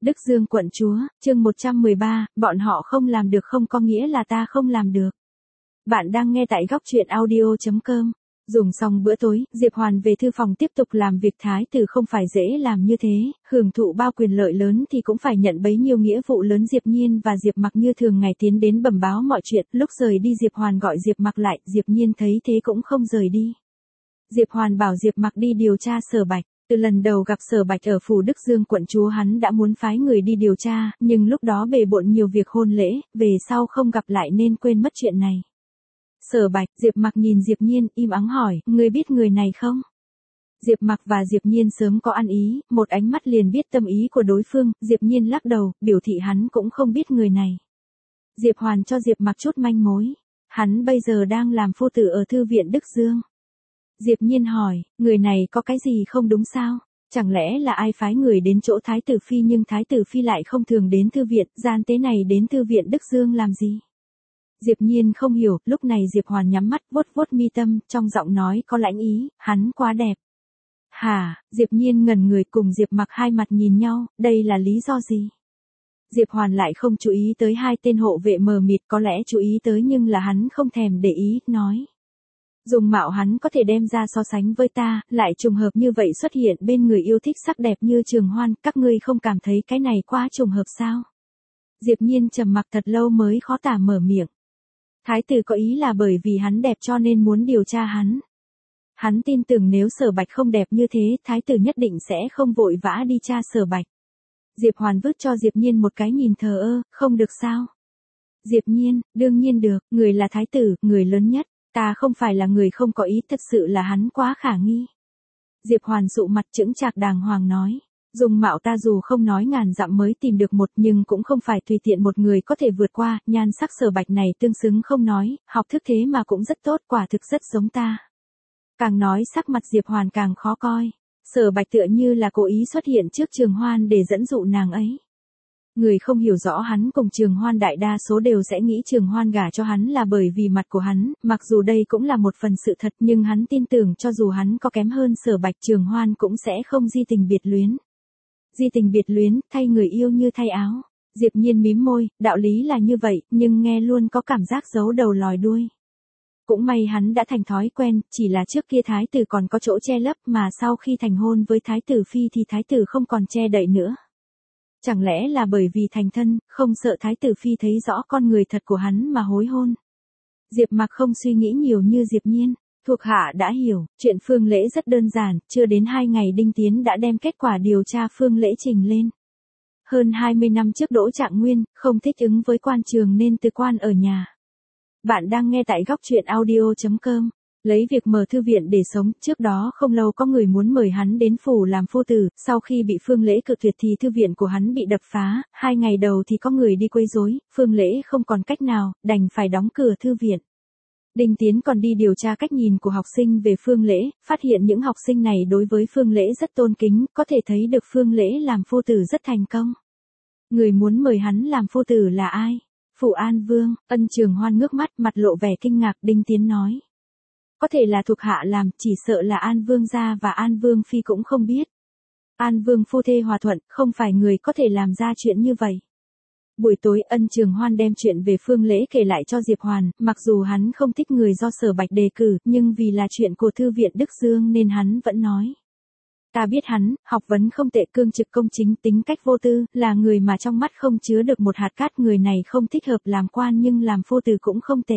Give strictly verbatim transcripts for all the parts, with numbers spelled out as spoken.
Đức Dương quận chúa, chương một trăm mười ba, bọn họ không làm được không có nghĩa là ta không làm được. Bạn đang nghe tại góc truyện audio chấm com. Dùng xong bữa tối, Diệp Hoàn về thư phòng tiếp tục làm việc. Thái tử không phải dễ làm như thế, hưởng thụ bao quyền lợi lớn thì cũng phải nhận bấy nhiêu nghĩa vụ lớn. Diệp Nhiên và Diệp Mặc như thường ngày tiến đến bẩm báo mọi chuyện. Lúc rời đi Diệp Hoàn gọi Diệp Mặc lại, Diệp Nhiên thấy thế cũng không rời đi. Diệp Hoàn bảo Diệp Mặc đi điều tra Sở Bạch. Từ lần đầu gặp Sở Bạch ở phủ Đức Dương quận chúa hắn đã muốn phái người đi điều tra, nhưng lúc đó bề bộn nhiều việc hôn lễ, về sau không gặp lại nên quên mất chuyện này. Sở Bạch, Diệp Mặc nhìn Diệp Nhiên, im ắng hỏi, ngươi biết người này không? Diệp Mặc và Diệp Nhiên sớm có ăn ý, một ánh mắt liền biết tâm ý của đối phương. Diệp Nhiên lắc đầu, biểu thị hắn cũng không biết người này. Diệp Hoàn cho Diệp Mặc chút manh mối. Hắn bây giờ đang làm phu tử ở thư viện Đức Dương. Diệp Nhiên hỏi, người này có cái gì không đúng sao? Chẳng lẽ là ai phái người đến chỗ Thái tử Phi nhưng Thái tử Phi lại không thường đến thư viện, gian tế này đến thư viện Đức Dương làm gì? Diệp Nhiên không hiểu, lúc này Diệp Hoàn nhắm mắt vuốt vuốt mi tâm, trong giọng nói có lãnh ý, hắn quá đẹp. Hả, Diệp Nhiên ngẩn người cùng Diệp Mặc hai mặt nhìn nhau, đây là lý do gì? Diệp Hoàn lại không chú ý tới hai tên hộ vệ mờ mịt, có lẽ chú ý tới nhưng là hắn không thèm để ý, nói. Dùng mạo hắn có thể đem ra so sánh với ta, lại trùng hợp như vậy xuất hiện bên người yêu thích sắc đẹp như Trường Hoan, các ngươi không cảm thấy cái này quá trùng hợp sao? Diệp Nhiên trầm mặc thật lâu mới khó tả mở miệng. Thái tử có ý là bởi vì hắn đẹp cho nên muốn điều tra hắn. Hắn tin tưởng nếu Sở Bạch không đẹp như thế, Thái tử nhất định sẽ không vội vã đi tra Sở Bạch. Diệp Hoàn vứt cho Diệp Nhiên một cái nhìn thờ ơ, không được sao? Diệp Nhiên, đương nhiên được, người là Thái tử, người lớn nhất. Ta không phải là người không có ý, thật sự là hắn quá khả nghi. Diệp Hoàn sụ mặt chững chạc đàng hoàng nói. Dùng mạo ta dù không nói ngàn dặm mới tìm được một nhưng cũng không phải tùy tiện một người có thể vượt qua, nhan sắc Sở Bạch này tương xứng không nói, học thức thế mà cũng rất tốt, quả thực rất giống ta. Càng nói sắc mặt Diệp Hoàn càng khó coi. Sở Bạch tựa như là cố ý xuất hiện trước Trường Hoan để dẫn dụ nàng ấy. Người không hiểu rõ hắn cùng Trường Hoan đại đa số đều sẽ nghĩ Trường Hoan gả cho hắn là bởi vì mặt của hắn, mặc dù đây cũng là một phần sự thật nhưng hắn tin tưởng cho dù hắn có kém hơn Sở Bạch Trường Hoan cũng sẽ không di tình biệt luyến. Di tình biệt luyến, thay người yêu như thay áo. Diệp Nhiên mím môi, đạo lý là như vậy, nhưng nghe luôn có cảm giác giấu đầu lòi đuôi. Cũng may hắn đã thành thói quen, chỉ là trước kia Thái tử còn có chỗ che lấp mà sau khi thành hôn với Thái tử Phi thì Thái tử không còn che đậy nữa. Chẳng lẽ là bởi vì thành thân, không sợ Thái tử Phi thấy rõ con người thật của hắn mà hối hôn. Diệp Mặc không suy nghĩ nhiều như Diệp Nhiên. Thuộc hạ đã hiểu, chuyện Phương Lễ rất đơn giản, chưa đến hai ngày Đinh Tiến đã đem kết quả điều tra Phương Lễ trình lên. Hơn hai mươi năm trước Đỗ Trạng Nguyên, không thích ứng với quan trường nên từ quan ở nhà. Bạn đang nghe tại góc truyện audio chấm com. Lấy việc mở thư viện để sống, trước đó không lâu có người muốn mời hắn đến phủ làm phu tử, sau khi bị Phương Lễ cự tuyệt thì thư viện của hắn bị đập phá, hai ngày đầu thì có người đi quấy rối, Phương Lễ không còn cách nào, đành phải đóng cửa thư viện. Đinh Tiến còn đi điều tra cách nhìn của học sinh về Phương Lễ, phát hiện những học sinh này đối với Phương Lễ rất tôn kính, có thể thấy được Phương Lễ làm phu tử rất thành công. Người muốn mời hắn làm phu tử là ai? Phủ An Vương. Ân Trường Hoan ngước mắt, mặt lộ vẻ kinh ngạc. Đinh Tiến nói. Có thể là thuộc hạ làm, chỉ sợ là An Vương gia và An Vương Phi cũng không biết. An Vương phu thê hòa thuận, không phải người có thể làm ra chuyện như vậy. Buổi tối Ân Trường Hoan đem chuyện về Phương Lễ kể lại cho Diệp Hoàn, mặc dù hắn không thích người do Sở Bạch đề cử, nhưng vì là chuyện của thư viện Đức Dương nên hắn vẫn nói. Ta biết hắn, học vấn không tệ, cương trực công chính, tính cách vô tư, là người mà trong mắt không chứa được một hạt cát, người này không thích hợp làm quan nhưng làm phu tử cũng không tệ.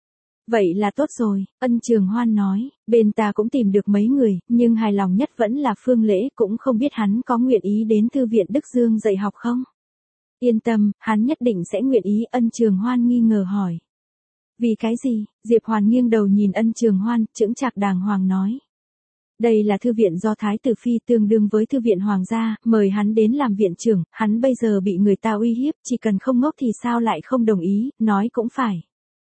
Vậy là tốt rồi, Ân Trường Hoan nói, bên ta cũng tìm được mấy người, nhưng hài lòng nhất vẫn là Phương Lễ, cũng không biết hắn có nguyện ý đến thư viện Đức Dương dạy học không? Yên tâm, hắn nhất định sẽ nguyện ý. Ân Trường Hoan nghi ngờ hỏi. Vì cái gì? Diệp Hoàn nghiêng đầu nhìn Ân Trường Hoan, chững chạc đàng hoàng nói. Đây là thư viện do Thái tử Phi tương đương với thư viện hoàng gia, mời hắn đến làm viện trưởng, hắn bây giờ bị người ta uy hiếp, chỉ cần không ngốc thì sao lại không đồng ý, nói cũng phải.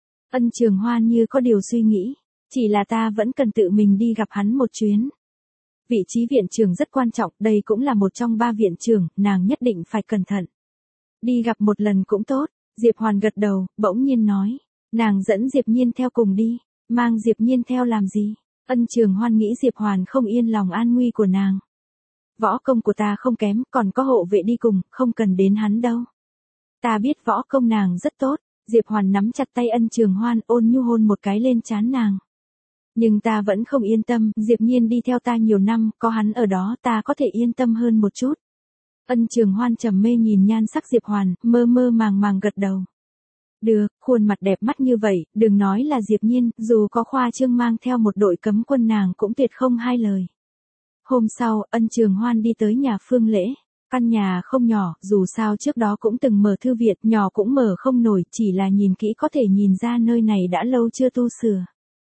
Ân Trường Hoan như có điều suy nghĩ, chỉ là ta vẫn cần tự mình đi gặp hắn một chuyến. Vị trí viện trưởng rất quan trọng, đây cũng là một trong ba viện trưởng, nàng nhất định phải cẩn thận. Đi gặp một lần cũng tốt. Diệp Hoàn gật đầu, bỗng nhiên nói. Nàng dẫn Diệp Nhiên theo cùng đi. Mang Diệp Nhiên theo làm gì? Ân Trường Hoan nghĩ Diệp Hoàn không yên lòng an nguy của nàng. Võ công của ta không kém, còn có hộ vệ đi cùng, không cần đến hắn đâu. Ta biết võ công nàng rất tốt. Diệp Hoàn nắm chặt tay Ân Trường Hoan, ôn nhu hôn một cái lên trán nàng. Nhưng ta vẫn không yên tâm, Diệp Nhiên đi theo ta nhiều năm, có hắn ở đó ta có thể yên tâm hơn một chút. Ân Trường Hoan trầm mê nhìn nhan sắc Diệp Hoàn, mơ mơ màng màng gật đầu. Được, khuôn mặt đẹp mắt như vậy, đừng nói là Diệp Nhiên, dù có khoa trương mang theo một đội cấm quân nàng cũng tuyệt không hai lời. Hôm sau, Ân Trường Hoan đi tới nhà Phương Lễ. Căn nhà không nhỏ, dù sao trước đó cũng từng mở thư viện, nhỏ cũng mở không nổi, chỉ là nhìn kỹ có thể nhìn ra nơi này đã lâu chưa tu sửa.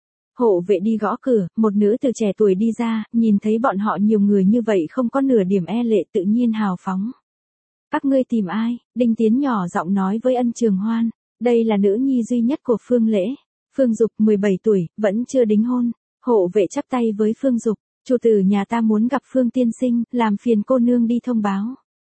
Hộ vệ đi gõ cửa, một nữ từ trẻ tuổi đi ra, nhìn thấy bọn họ nhiều người như vậy không có nửa điểm e lệ tự nhiên hào phóng. Các ngươi tìm ai? Đinh Tiến nhỏ giọng nói với Ân Trường Hoan. Đây là nữ nhi duy nhất của Phương Lễ. Phương Dục mười bảy tuổi, vẫn chưa đính hôn. Hộ vệ chắp tay với Phương Dục. Chủ tử nhà ta muốn gặp Phương tiên sinh, làm phiền cô nương đi thông báo.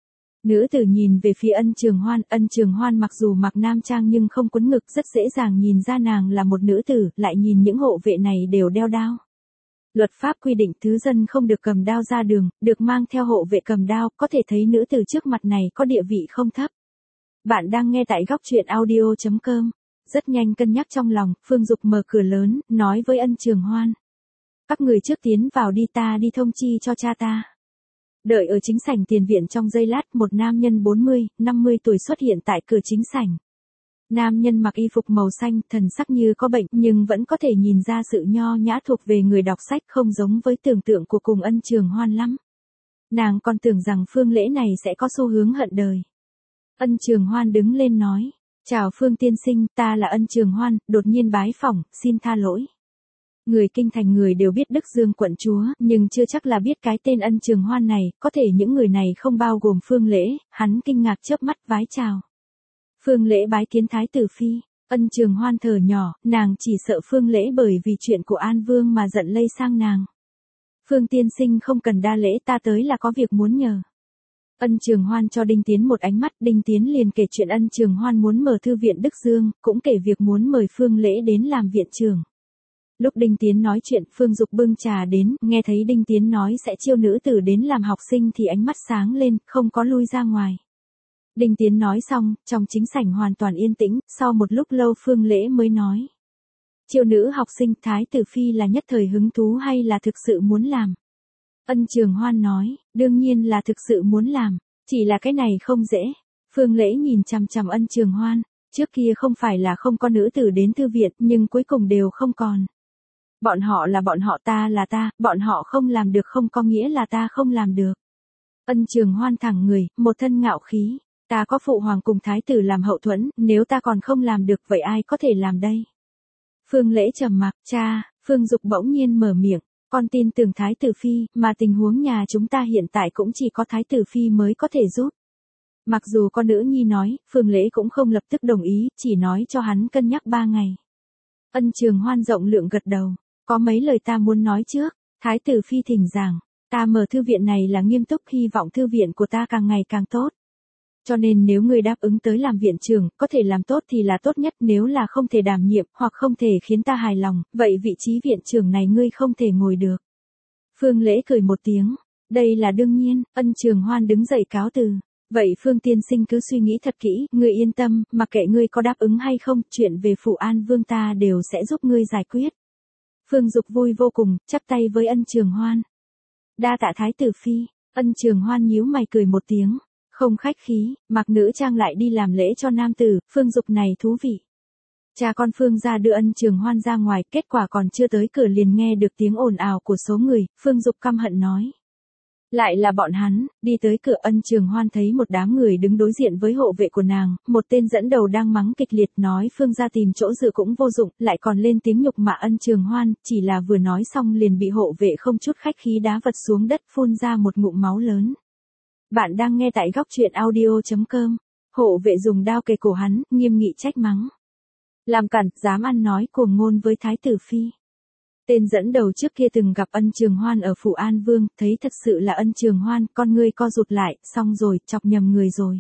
Nữ tử nhìn về phía Ân Trường Hoan, Ân Trường Hoan mặc dù mặc nam trang nhưng không quấn ngực, rất dễ dàng nhìn ra nàng là một nữ tử, lại nhìn những hộ vệ này đều đeo đao. Luật pháp quy định thứ dân không được cầm đao ra đường, được mang theo hộ vệ cầm đao, có thể thấy nữ tử trước mặt này có địa vị không thấp. Bạn đang nghe tại góc truyện audio chấm com. Rất nhanh cân nhắc trong lòng, Phương Dục mở cửa lớn, nói với Ân Trường Hoan. Các người trước tiến vào đi, ta đi thông chi cho cha ta. Đợi ở chính sảnh tiền viện trong giây lát, một nam nhân bốn mươi, năm mươi tuổi xuất hiện tại cửa chính sảnh. Nam nhân mặc y phục màu xanh, thần sắc như có bệnh, nhưng vẫn có thể nhìn ra sự nho nhã thuộc về người đọc sách, không giống với tưởng tượng của cùng Ân Trường Hoan lắm. Nàng còn tưởng rằng Phương Lễ này sẽ có xu hướng hận đời. Ân Trường Hoan đứng lên nói. Chào Phương tiên sinh, ta là Ân Trường Hoan, đột nhiên bái phỏng, xin tha lỗi. Người kinh thành người đều biết Đức Dương quận chúa, nhưng chưa chắc là biết cái tên Ân Trường Hoan này, có thể những người này không bao gồm Phương Lễ, hắn kinh ngạc chớp mắt vái chào. Phương Lễ bái kiến thái tử phi, Ân Trường Hoan thở nhỏ, nàng chỉ sợ Phương Lễ bởi vì chuyện của An Vương mà giận lây sang nàng. Phương tiên sinh không cần đa lễ, ta tới là có việc muốn nhờ. Ân Trường Hoan cho Đinh Tiến một ánh mắt, Đinh Tiến liền kể chuyện Ân Trường Hoan muốn mở thư viện Đức Dương, cũng kể việc muốn mời Phương Lễ đến làm viện trưởng. Lúc Đinh Tiến nói chuyện, Phương Dục bưng trà đến, nghe thấy Đinh Tiến nói sẽ chiêu nữ tử đến làm học sinh thì ánh mắt sáng lên, không có lui ra ngoài. Đinh Tiến nói xong, trong chính sảnh hoàn toàn yên tĩnh, sau một lúc lâu Phương Lễ mới nói. Chiêu nữ học sinh, thái tử phi là nhất thời hứng thú hay là thực sự muốn làm? Ân Trường Hoan nói, đương nhiên là thực sự muốn làm, chỉ là cái này không dễ. Phương Lễ nhìn chằm chằm Ân Trường Hoan, trước kia không phải là không có nữ tử đến thư viện, nhưng cuối cùng đều không còn. Bọn họ là bọn họ, ta là ta, bọn họ không làm được không có nghĩa là ta không làm được. Ân Trường Hoan thẳng người, một thân ngạo khí, ta có phụ hoàng cùng thái tử làm hậu thuẫn, nếu ta còn không làm được vậy ai có thể làm đây? Phương Lễ trầm mặc, cha, Phương Dục bỗng nhiên mở miệng, con tin tưởng thái tử phi, mà tình huống nhà chúng ta hiện tại cũng chỉ có thái tử phi mới có thể giúp. Mặc dù con nữ nhi nói, Phương Lễ cũng không lập tức đồng ý, chỉ nói cho hắn cân nhắc ba ngày. Ân Trường Hoan rộng lượng gật đầu. Có mấy lời ta muốn nói trước, thái tử phi thỉnh giảng, ta mở thư viện này là nghiêm túc, hy vọng thư viện của ta càng ngày càng tốt. Cho nên nếu ngươi đáp ứng tới làm viện trưởng, có thể làm tốt thì là tốt nhất, nếu là không thể đảm nhiệm, hoặc không thể khiến ta hài lòng, vậy vị trí viện trưởng này ngươi không thể ngồi được. Phương Lễ cười một tiếng, đây là đương nhiên. Ân Trường Hoan đứng dậy cáo từ. Vậy Phương tiên sinh cứ suy nghĩ thật kỹ, ngươi yên tâm, mặc kệ ngươi có đáp ứng hay không, chuyện về Phủ An Vương ta đều sẽ giúp ngươi giải quyết. Phương Dục vui vô cùng, chắp tay với Ân Trường Hoan. Đa tạ thái tử phi. Ân Trường Hoan nhíu mày cười một tiếng, không khách khí, mặc nữ trang lại đi làm lễ cho nam tử, Phương Dục này thú vị. Cha con Phương ra đưa Ân Trường Hoan ra ngoài, kết quả còn chưa tới cửa liền nghe được tiếng ồn ào của số người, Phương Dục căm hận nói. Lại là bọn hắn. Đi tới cửa, Ân Trường Hoan thấy một đám người đứng đối diện với hộ vệ của nàng, một tên dẫn đầu đang mắng kịch liệt nói Phương ra tìm chỗ dựa cũng vô dụng, lại còn lên tiếng nhục mạ Ân Trường Hoan, chỉ là vừa nói xong liền bị hộ vệ không chút khách khí đá vật xuống đất, phun ra một ngụm máu lớn. Bạn đang nghe tại góc truyện audio chấm com. Hộ vệ dùng đao kề cổ hắn, nghiêm nghị trách mắng. Làm cản, dám ăn nói cuồng ngôn với thái tử phi. Tên dẫn đầu trước kia từng gặp Ân Trường Hoan ở Phủ An Vương, thấy thật sự là Ân Trường Hoan, con ngươi co rụt lại, xong rồi, chọc nhầm người rồi.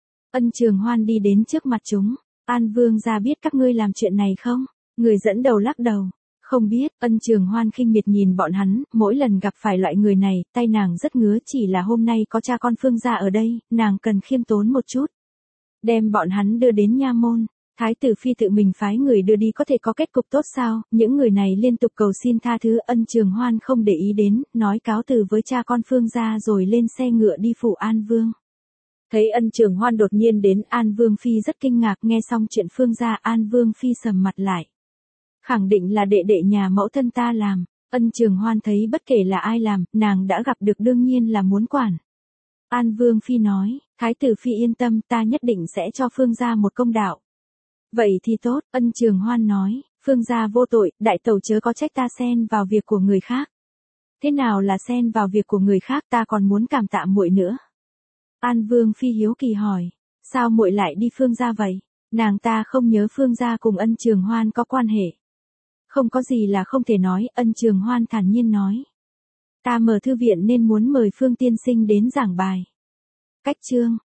Ân Trường Hoan đi đến trước mặt chúng, An Vương ra biết các ngươi làm chuyện này không? Người dẫn đầu lắc đầu, Không biết, Ân Trường Hoan khinh miệt nhìn bọn hắn, mỗi lần gặp phải loại người này, tay nàng rất ngứa, chỉ là hôm nay có cha con Phương gia ở đây, nàng cần khiêm tốn một chút. Đem bọn hắn đưa đến nha môn, Thái tử phi tự mình phái người đưa đi có thể có kết cục tốt sao, những người này liên tục cầu xin tha thứ, Ân Trường Hoan không để ý đến, nói cáo từ với cha con Phương gia rồi lên xe ngựa đi phủ An Vương. Thấy Ân Trường Hoan đột nhiên đến, An Vương phi rất kinh ngạc, nghe xong chuyện Phương gia, An Vương phi sầm mặt lại. Khẳng định là đệ đệ nhà mẫu thân ta làm. Ân Trường Hoan thấy bất kể là ai làm, nàng đã gặp được đương nhiên là muốn quản. An Vương phi nói, Thái tử phi yên tâm, ta nhất định sẽ cho Phương gia một công đạo. Vậy thì tốt, Ân Trường Hoan nói, Phương gia vô tội, đại tẩu chớ có trách ta xen vào việc của người khác. Thế nào là xen vào việc của người khác, ta còn muốn cảm tạ muội nữa. An Vương phi hiếu kỳ hỏi, sao muội lại đi Phương gia vậy? Nàng ta không nhớ Phương gia cùng Ân Trường Hoan có quan hệ. Không có gì là không thể nói, Ân Trường Hoan thản nhiên nói. Ta mở thư viện nên muốn mời Phương tiên sinh đến giảng bài. Cách chương